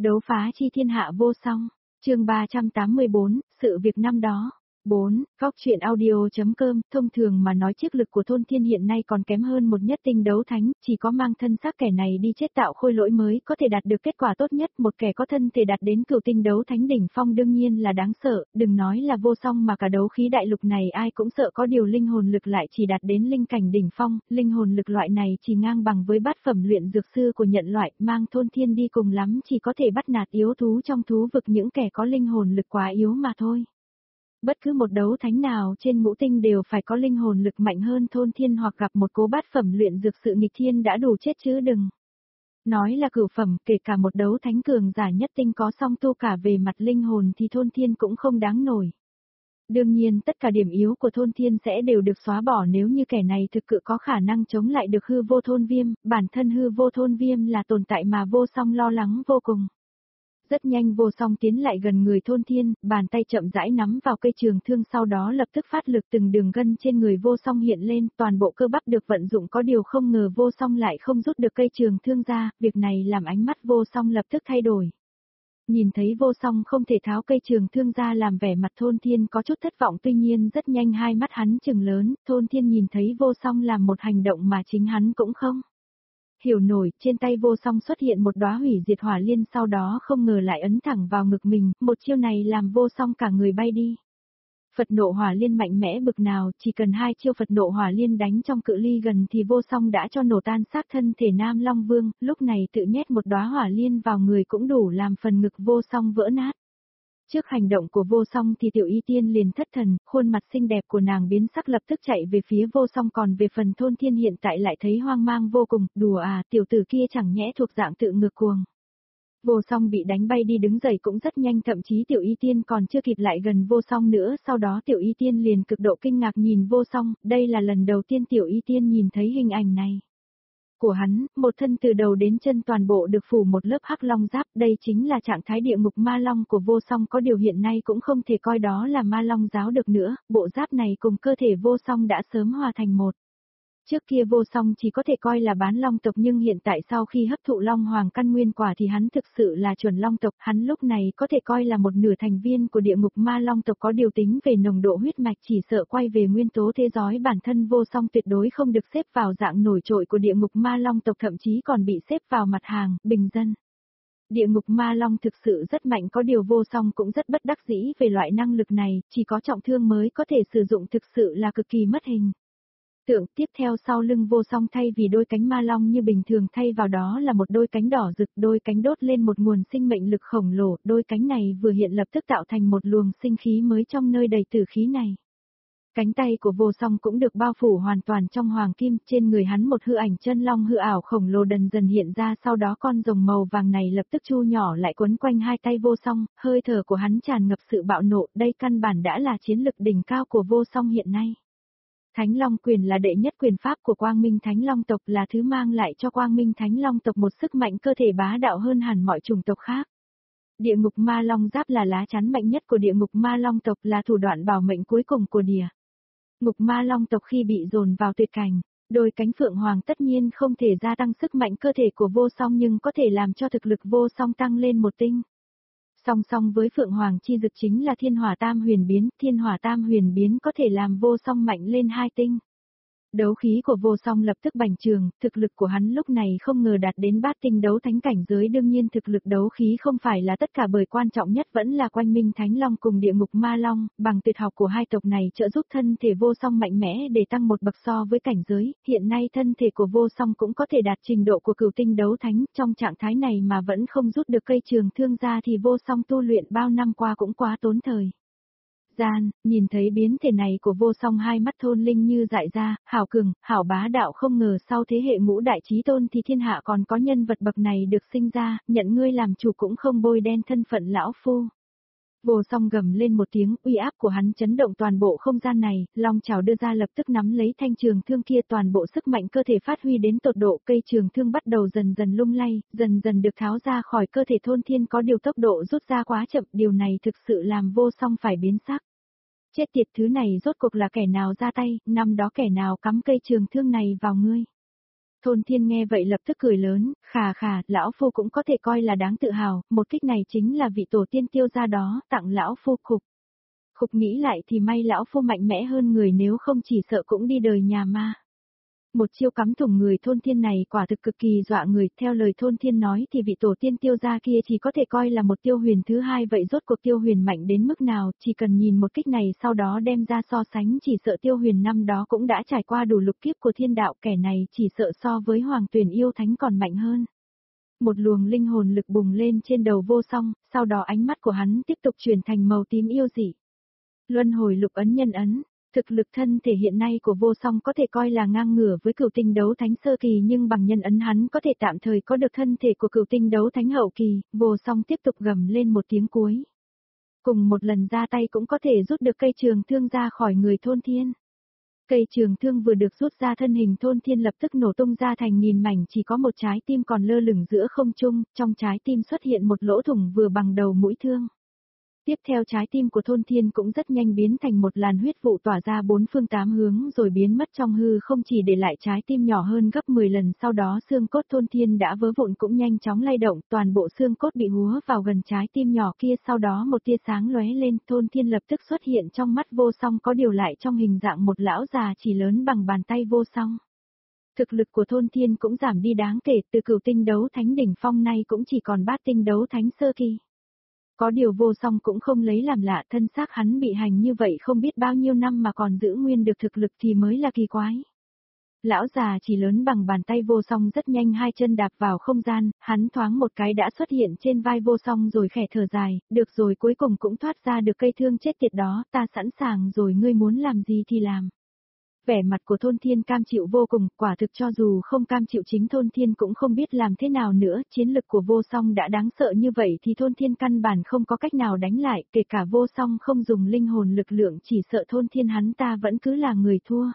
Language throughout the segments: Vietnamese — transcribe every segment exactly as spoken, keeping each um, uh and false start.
Đấu phá chi thiên hạ vô song, chương ba trăm tám mươi bốn, sự việc năm đó. bốn. Góc truyện audio.com, thông thường mà nói chiếc lực của thôn thiên hiện nay còn kém hơn một nhất tinh đấu thánh, chỉ có mang thân xác kẻ này đi chết tạo khôi lỗi mới có thể đạt được kết quả tốt nhất, một kẻ có thân thể đạt đến cửu tinh đấu thánh đỉnh phong đương nhiên là đáng sợ, đừng nói là vô song mà cả đấu khí đại lục này ai cũng sợ, có điều linh hồn lực lại chỉ đạt đến linh cảnh đỉnh phong, linh hồn lực loại này chỉ ngang bằng với bát phẩm luyện dược sư của nhận loại, mang thôn thiên đi cùng lắm chỉ có thể bắt nạt yếu thú trong thú vực những kẻ có linh hồn lực quá yếu mà thôi. Bất cứ một đấu thánh nào trên ngũ tinh đều phải có linh hồn lực mạnh hơn thôn thiên hoặc gặp một cố bát phẩm luyện dược sự nghịch thiên đã đủ chết chứ đừng. Nói là cửu phẩm, kể cả một đấu thánh cường giả nhất tinh có song tu cả về mặt linh hồn thì thôn thiên cũng không đáng nổi. Đương nhiên tất cả điểm yếu của thôn thiên sẽ đều được xóa bỏ nếu như kẻ này thực sự có khả năng chống lại được hư vô thôn viêm, bản thân hư vô thôn viêm là tồn tại mà vô song lo lắng vô cùng. Rất nhanh vô song tiến lại gần người thôn thiên, bàn tay chậm rãi nắm vào cây trường thương sau đó lập tức phát lực từng đường gân trên người vô song hiện lên, toàn bộ cơ bắp được vận dụng có điều không ngờ vô song lại không rút được cây trường thương ra, việc này làm ánh mắt vô song lập tức thay đổi. Nhìn thấy vô song không thể tháo cây trường thương ra làm vẻ mặt thôn thiên có chút thất vọng tuy nhiên rất nhanh hai mắt hắn trừng lớn, thôn thiên nhìn thấy vô song làm một hành động mà chính hắn cũng không hiểu nổi, trên tay vô song xuất hiện một đóa hủy diệt hỏa liên sau đó không ngờ lại ấn thẳng vào ngực mình, một chiêu này làm vô song cả người bay đi. Phật nộ hỏa liên mạnh mẽ bực nào, chỉ cần hai chiêu Phật nộ hỏa liên đánh trong cự ly gần thì vô song đã cho nổ tan xác thân thể Nam Long Vương, lúc này tự nhét một đóa hỏa liên vào người cũng đủ làm phần ngực vô song vỡ nát. Trước hành động của vô song thì tiểu y tiên liền thất thần, khuôn mặt xinh đẹp của nàng biến sắc lập tức chạy về phía vô song còn về phần thôn thiên hiện tại lại thấy hoang mang vô cùng, đùa à tiểu tử kia chẳng nhẽ thuộc dạng tự ngược cuồng. Vô song bị đánh bay đi đứng dậy cũng rất nhanh thậm chí tiểu y tiên còn chưa kịp lại gần vô song nữa sau đó tiểu y tiên liền cực độ kinh ngạc nhìn vô song, đây là lần đầu tiên tiểu y tiên nhìn thấy hình ảnh này. Của hắn, một thân từ đầu đến chân toàn bộ được phủ một lớp hắc long giáp, đây chính là trạng thái địa ngục ma long của vô song có điều hiện nay cũng không thể coi đó là ma long giáo được nữa, bộ giáp này cùng cơ thể vô song đã sớm hòa thành một. Trước kia vô song chỉ có thể coi là bán long tộc nhưng hiện tại sau khi hấp thụ long hoàng căn nguyên quả thì hắn thực sự là chuẩn long tộc, hắn lúc này có thể coi là một nửa thành viên của địa ngục ma long tộc có điều tính về nồng độ huyết mạch chỉ sợ quay về nguyên tố thế giới bản thân vô song tuyệt đối không được xếp vào dạng nổi trội của địa ngục ma long tộc thậm chí còn bị xếp vào mặt hàng, bình dân. Địa ngục ma long thực sự rất mạnh có điều vô song cũng rất bất đắc dĩ về loại năng lực này, chỉ có trọng thương mới có thể sử dụng thực sự là cực kỳ mất hình. Tượng tiếp theo sau lưng vô song thay vì đôi cánh ma long như bình thường thay vào đó là một đôi cánh đỏ rực, đôi cánh đốt lên một nguồn sinh mệnh lực khổng lồ, đôi cánh này vừa hiện lập tức tạo thành một luồng sinh khí mới trong nơi đầy tử khí này. Cánh tay của vô song cũng được bao phủ hoàn toàn trong hoàng kim, trên người hắn một hư ảnh chân long hư ảo khổng lồ dần dần hiện ra sau đó con rồng màu vàng này lập tức chu nhỏ lại quấn quanh hai tay vô song, hơi thở của hắn tràn ngập sự bạo nộ, đây căn bản đã là chiến lực đỉnh cao của vô song hiện nay. Thánh Long quyền là đệ nhất quyền pháp của Quang Minh Thánh Long tộc là thứ mang lại cho Quang Minh Thánh Long tộc một sức mạnh cơ thể bá đạo hơn hẳn mọi chủng tộc khác. Địa ngục ma long giáp là lá chắn mạnh nhất của địa ngục ma long tộc là thủ đoạn bảo mệnh cuối cùng của địa ngục ma long tộc khi bị dồn vào tuyệt cảnh. Đôi cánh phượng hoàng tất nhiên không thể gia tăng sức mạnh cơ thể của vô song nhưng có thể làm cho thực lực vô song tăng lên một tinh. Song song với Phượng Hoàng chi dực chính là Thiên Hỏa Tam Huyền Biến, Thiên Hỏa Tam Huyền Biến có thể làm vô song mạnh lên hai tinh. Đấu khí của vô song lập tức bành trường, thực lực của hắn lúc này không ngờ đạt đến bát tinh đấu thánh cảnh giới đương nhiên thực lực đấu khí không phải là tất cả bởi quan trọng nhất vẫn là Quang Minh Thánh Long cùng địa ngục ma long, bằng tuyệt học của hai tộc này trợ giúp thân thể vô song mạnh mẽ để tăng một bậc so với cảnh giới, hiện nay thân thể của vô song cũng có thể đạt trình độ của cửu tinh đấu thánh, trong trạng thái này mà vẫn không rút được cây trường thương ra thì vô song tu luyện bao năm qua cũng quá tốn thời gian, nhìn thấy biến thể này của vô song hai mắt thôn linh như dại ra, hảo cường, hảo bá đạo không ngờ sau thế hệ ngũ đại chí tôn thì thiên hạ còn có nhân vật bậc này được sinh ra, nhận ngươi làm chủ cũng không bôi đen thân phận lão phu. Vô song gầm lên một tiếng, uy áp của hắn chấn động toàn bộ không gian này, long chảo đưa ra lập tức nắm lấy thanh trường thương kia toàn bộ sức mạnh cơ thể phát huy đến tột độ cây trường thương bắt đầu dần dần lung lay, dần dần được tháo ra khỏi cơ thể thôn thiên có điều tốc độ rút ra quá chậm, điều này thực sự làm vô song phải biến sắc. Chết tiệt thứ này rốt cuộc là kẻ nào ra tay, năm đó kẻ nào cắm cây trường thương này vào ngươi. Thôn Thiên nghe vậy lập tức cười lớn, khà khà, lão phu cũng có thể coi là đáng tự hào, một kích này chính là vị tổ tiên Tiêu gia đó, tặng lão phu. Khục. Khục nghĩ lại thì may lão phu mạnh mẽ hơn người, nếu không chỉ sợ cũng đi đời nhà ma. Một chiêu cắm thủng người Thôn Thiên này quả thực cực kỳ dọa người, theo lời Thôn Thiên nói thì vị tổ tiên Tiêu gia kia chỉ có thể coi là một Tiêu Huyền thứ hai, vậy rốt cuộc Tiêu Huyền mạnh đến mức nào, chỉ cần nhìn một kích này sau đó đem ra so sánh, chỉ sợ Tiêu Huyền năm đó cũng đã trải qua đủ lục kiếp của thiên đạo, kẻ này chỉ sợ so với Hoàng Tuyển yêu thánh còn mạnh hơn. Một luồng linh hồn lực bùng lên trên đầu Vô Song, sau đó ánh mắt của hắn tiếp tục chuyển thành màu tím yêu dị. Luân hồi lục ấn nhân ấn. Thực lực thân thể hiện nay của Vô Song có thể coi là ngang ngửa với cửu tinh đấu thánh sơ kỳ, nhưng bằng nhân ấn hắn có thể tạm thời có được thân thể của cửu tinh đấu thánh hậu kỳ. Vô Song tiếp tục gầm lên một tiếng cuối. Cùng một lần ra tay cũng có thể rút được cây trường thương ra khỏi người Thôn Thiên. Cây trường thương vừa được rút ra, thân hình Thôn Thiên lập tức nổ tung ra thành nghìn mảnh, chỉ có một trái tim còn lơ lửng giữa không trung, trong trái tim xuất hiện một lỗ thủng vừa bằng đầu mũi thương. Tiếp theo trái tim của Thôn Thiên cũng rất nhanh biến thành một làn huyết vụ tỏa ra bốn phương tám hướng rồi biến mất trong hư không, chỉ để lại trái tim nhỏ hơn gấp mười lần, sau đó xương cốt Thôn Thiên đã vỡ vụn cũng nhanh chóng lay động, toàn bộ xương cốt bị húa vào gần trái tim nhỏ kia, sau đó một tia sáng lóe lên, Thôn Thiên lập tức xuất hiện trong mắt Vô Song, có điều lại trong hình dạng một lão già chỉ lớn bằng bàn tay Vô Song. Thực lực của Thôn Thiên cũng giảm đi đáng kể, từ cửu tinh đấu thánh đỉnh phong nay cũng chỉ còn bát tinh đấu thánh sơ kỳ. Có điều Vô Song cũng không lấy làm lạ, thân xác hắn bị hành như vậy không biết bao nhiêu năm mà còn giữ nguyên được thực lực thì mới là kỳ quái. Lão già chỉ lớn bằng bàn tay Vô Song rất nhanh hai chân đạp vào không gian, hắn thoáng một cái đã xuất hiện trên vai Vô Song rồi khẽ thở dài, được rồi, cuối cùng cũng thoát ra được cây thương chết tiệt đó, ta sẵn sàng rồi, ngươi muốn làm gì thì làm. Vẻ mặt của Thôn Thiên cam chịu vô cùng, quả thực cho dù không cam chịu chính Thôn Thiên cũng không biết làm thế nào nữa, chiến lực của Vô Song đã đáng sợ như vậy thì Thôn Thiên căn bản không có cách nào đánh lại, kể cả Vô Song không dùng linh hồn lực lượng chỉ sợ Thôn Thiên hắn ta vẫn cứ là người thua.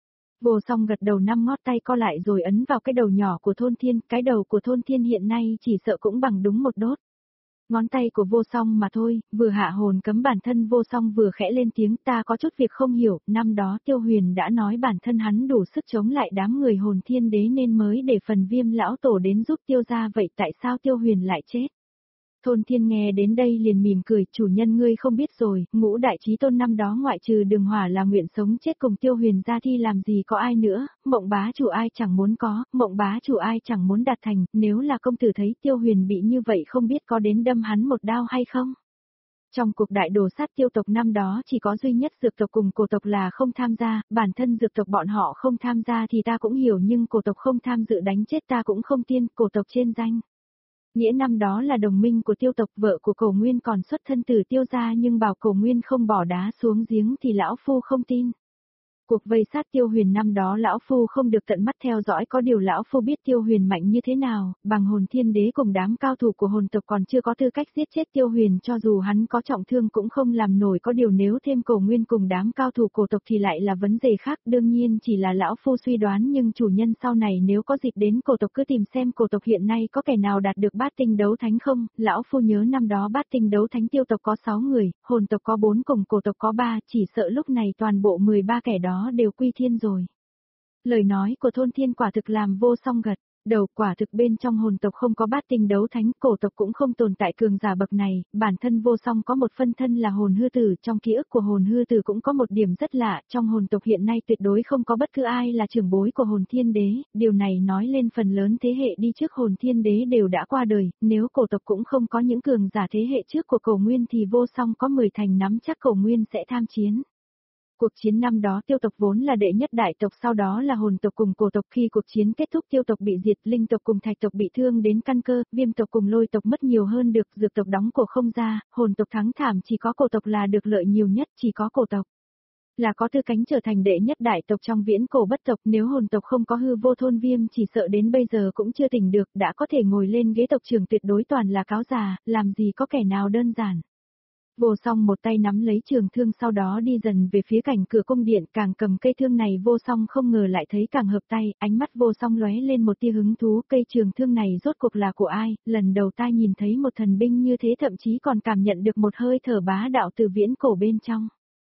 Vô Song gật đầu, năm ngót tay co lại rồi ấn vào cái đầu nhỏ của Thôn Thiên, cái đầu của Thôn Thiên hiện nay chỉ sợ cũng bằng đúng một đốt. Ngón tay của Vô Song mà thôi, vừa hạ hồn cấm bản thân Vô Song vừa khẽ lên tiếng, ta có chút việc không hiểu, năm đó Tiêu Huyền đã nói bản thân hắn đủ sức chống lại đám người Hồn Thiên Đế nên mới để Phần Viêm lão tổ đến giúp Tiêu gia, vậy tại sao Tiêu Huyền lại chết? Thôn Thiên nghe đến đây liền mỉm cười, chủ nhân ngươi không biết rồi, ngũ đại chí tôn năm đó ngoại trừ Đường Hỏa là nguyện sống chết cùng Tiêu Huyền ra thì làm gì có ai nữa, Mộng bá chủ ai chẳng muốn có, Mộng bá chủ ai chẳng muốn đạt thành, nếu là công tử thấy Tiêu Huyền bị như vậy không biết có đến đâm hắn một đao hay không? Trong cuộc đại đồ sát Tiêu tộc năm đó chỉ có duy nhất Dược tộc cùng Cổ tộc là không tham gia, bản thân Dược tộc bọn họ không tham gia thì ta cũng hiểu, nhưng Cổ tộc không tham dự đánh chết ta cũng không tin, Cổ tộc trên danh. Nghĩa năm đó là đồng minh của Tiêu tộc, vợ của Cổ Nguyên còn xuất thân từ Tiêu gia, nhưng bảo Cổ Nguyên không bỏ đá xuống giếng thì lão phu không tin. Cuộc vây sát Tiêu Huyền năm đó lão phu không được tận mắt theo dõi, có điều lão phu biết Tiêu Huyền mạnh như thế nào, bằng Hồn Thiên Đế cùng đám cao thủ của hồn tộc còn chưa có tư cách giết chết Tiêu Huyền, cho dù hắn có trọng thương cũng không làm nổi, có điều nếu thêm Cổ Nguyên cùng đám cao thủ cổ tộc thì lại là vấn đề khác, đương nhiên chỉ là lão phu suy đoán, nhưng chủ nhân sau này nếu có dịp đến cổ tộc cứ tìm xem cổ tộc hiện nay có kẻ nào đạt được bát tinh đấu thánh không, lão phu nhớ năm đó bát tinh đấu thánh Tiêu tộc có sáu người, hồn tộc có bốn cùng cổ tộc có ba, chỉ sợ lúc này toàn bộ mười ba kẻ đó đều quy thiên rồi. Lời nói của Thôn Thiên quả thực làm Vô Song gật đầu, quả thực bên trong hồn tộc không có bát tinh đấu thánh, cổ tộc cũng không tồn tại cường giả bậc này, bản thân Vô Song có một phân thân là hồn hư tử, trong ký ức của hồn hư tử cũng có một điểm rất lạ, trong hồn tộc hiện nay tuyệt đối không có bất cứ ai là trưởng bối của hồn thiên đế, điều này nói lên phần lớn thế hệ đi trước hồn thiên đế đều đã qua đời, nếu cổ tộc cũng không có những cường giả thế hệ trước của Cổ Nguyên thì Vô Song có mười thành nắm chắc Cổ Nguyên sẽ tham chiến. Cuộc chiến năm đó Tiêu tộc vốn là đệ nhất đại tộc, sau đó là hồn tộc cùng cổ tộc, khi cuộc chiến kết thúc Tiêu tộc bị diệt, linh tộc cùng thạch tộc bị thương đến căn cơ, viêm tộc cùng lôi tộc mất nhiều hơn được, dược tộc đóng cổ không ra, hồn tộc thắng thảm, chỉ có cổ tộc là được lợi nhiều nhất, chỉ có cổ tộc là có tư cánh trở thành đệ nhất đại tộc trong viễn cổ bất tộc, nếu hồn tộc không có Hư Vô Thôn Viêm chỉ sợ đến bây giờ cũng chưa tỉnh được, đã có thể ngồi lên ghế tộc trưởng tuyệt đối toàn là cáo già, làm gì có kẻ nào đơn giản. Vô Song một tay nắm lấy trường thương, sau đó đi dần về phía cảnh cửa cung điện, càng cầm cây thương này Vô Song không ngờ lại thấy càng hợp tay, ánh mắt Vô Song lóe lên một tia hứng thú, cây trường thương này rốt cuộc là của ai, lần đầu ta nhìn thấy một thần binh như thế, thậm chí còn cảm nhận được một hơi thở bá đạo từ viễn cổ bên trong.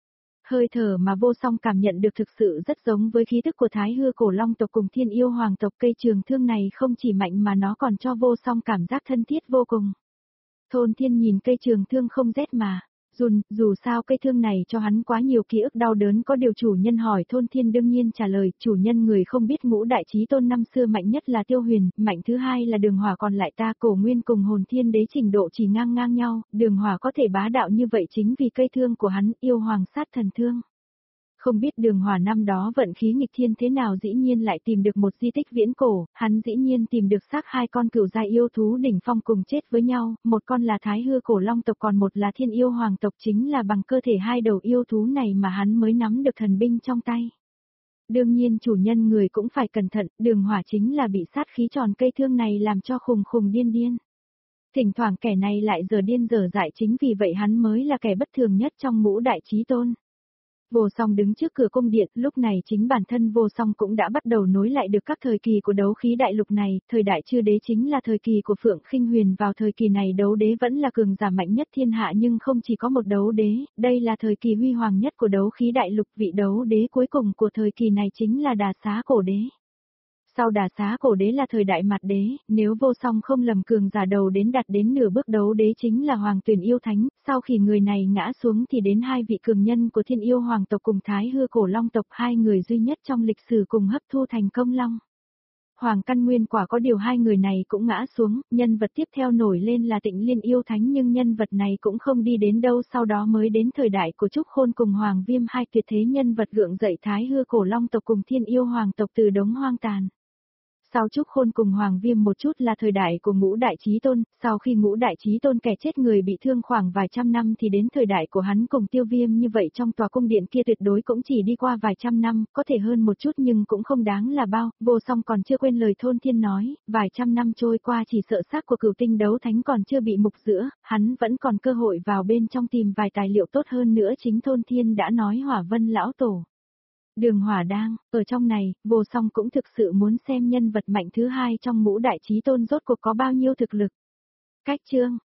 Hơi thở mà vô song cảm nhận được thực sự rất giống với khí tức của Thái Hư cổ long tộc cùng Thiên Yêu Hoàng tộc. Cây trường thương này không chỉ mạnh mà nó còn cho vô song cảm giác thân thiết vô cùng. Thôn Thiên nhìn cây trường thương không rét mà run, dù sao cây thương này cho hắn quá nhiều ký ức đau đớn. Có điều chủ nhân hỏi Thôn Thiên đương nhiên trả lời, chủ nhân người không biết ngũ đại chí tôn năm xưa mạnh nhất là Tiêu Huyền, mạnh thứ hai là Đường Hỏa, còn lại ta Cổ Nguyên cùng Hồn Thiên Đế trình độ chỉ ngang ngang nhau. Đường Hỏa có thể bá đạo như vậy chính vì cây thương của hắn, Yêu Hoàng sát thần thương. Không biết Đường Hỏa năm đó vận khí nghịch thiên thế nào dĩ nhiên lại tìm được một di tích viễn cổ, hắn dĩ nhiên tìm được xác hai con cửu giai yêu thú đỉnh phong cùng chết với nhau, một con là Thái Hư cổ long tộc còn một là Thiên Yêu Hoàng tộc, chính là bằng cơ thể hai đầu yêu thú này mà hắn mới nắm được thần binh trong tay. Đương nhiên chủ nhân người cũng phải cẩn thận, Đường Hỏa chính là bị sát khí tròn cây thương này làm cho khùng khùng điên điên. Thỉnh thoảng kẻ này lại giờ điên giờ dại, chính vì vậy hắn mới là kẻ bất thường nhất trong ngũ đại chí tôn. Vô Song đứng trước cửa cung điện, lúc này chính bản thân Vô Song cũng đã bắt đầu nối lại được các thời kỳ của đấu khí đại lục này, thời đại chư đế chính là thời kỳ của Phượng Khinh Huyền, vào thời kỳ này đấu đế vẫn là cường giả mạnh nhất thiên hạ nhưng không chỉ có một đấu đế, đây là thời kỳ huy hoàng nhất của đấu khí đại lục, vị đấu đế cuối cùng của thời kỳ này chính là Đà Xá cổ đế. Sau Đà Xá cổ đế là thời đại Mạt đế, nếu Vô Song không lầm cường giả đầu đến đạt đến nửa bước đấu đế chính là Hoàng Tuyển Yêu Thánh, sau khi người này ngã xuống thì đến hai vị cường nhân của Thiên Yêu Hoàng tộc cùng Thái Hư cổ long tộc, hai người duy nhất trong lịch sử cùng hấp thu thành công long. Hoàng Căn Nguyên quả, có điều hai người này cũng ngã xuống, nhân vật tiếp theo nổi lên là Tịnh Liên Yêu Thánh nhưng nhân vật này cũng không đi đến đâu, sau đó mới đến thời đại của Trúc Khôn cùng Hoàng Viêm, hai tuyệt thế nhân vật gượng dậy Thái Hư cổ long tộc cùng Thiên Yêu Hoàng tộc từ đống hoang tàn. Sau Trúc Khôn cùng Hoàng Viêm một chút là thời đại của ngũ đại chí tôn, sau khi ngũ đại chí tôn kẻ chết người bị thương khoảng vài trăm năm thì đến thời đại của hắn cùng Tiêu Viêm, như vậy trong tòa cung điện kia tuyệt đối cũng chỉ đi qua vài trăm năm, có thể hơn một chút nhưng cũng không đáng là bao. Vô Song còn chưa quên lời Thôn Thiên nói, vài trăm năm trôi qua chỉ sợ xác của Cửu Tinh đấu thánh còn chưa bị mục giữa, hắn vẫn còn cơ hội vào bên trong tìm vài tài liệu tốt hơn nữa. Chính Thôn Thiên đã nói Hỏa Vân lão tổ. Đường Hỏa đang, ở trong này, Vô Song cũng thực sự muốn xem nhân vật mạnh thứ hai trong ngũ đại chí tôn rốt cuộc có bao nhiêu thực lực. Cách chương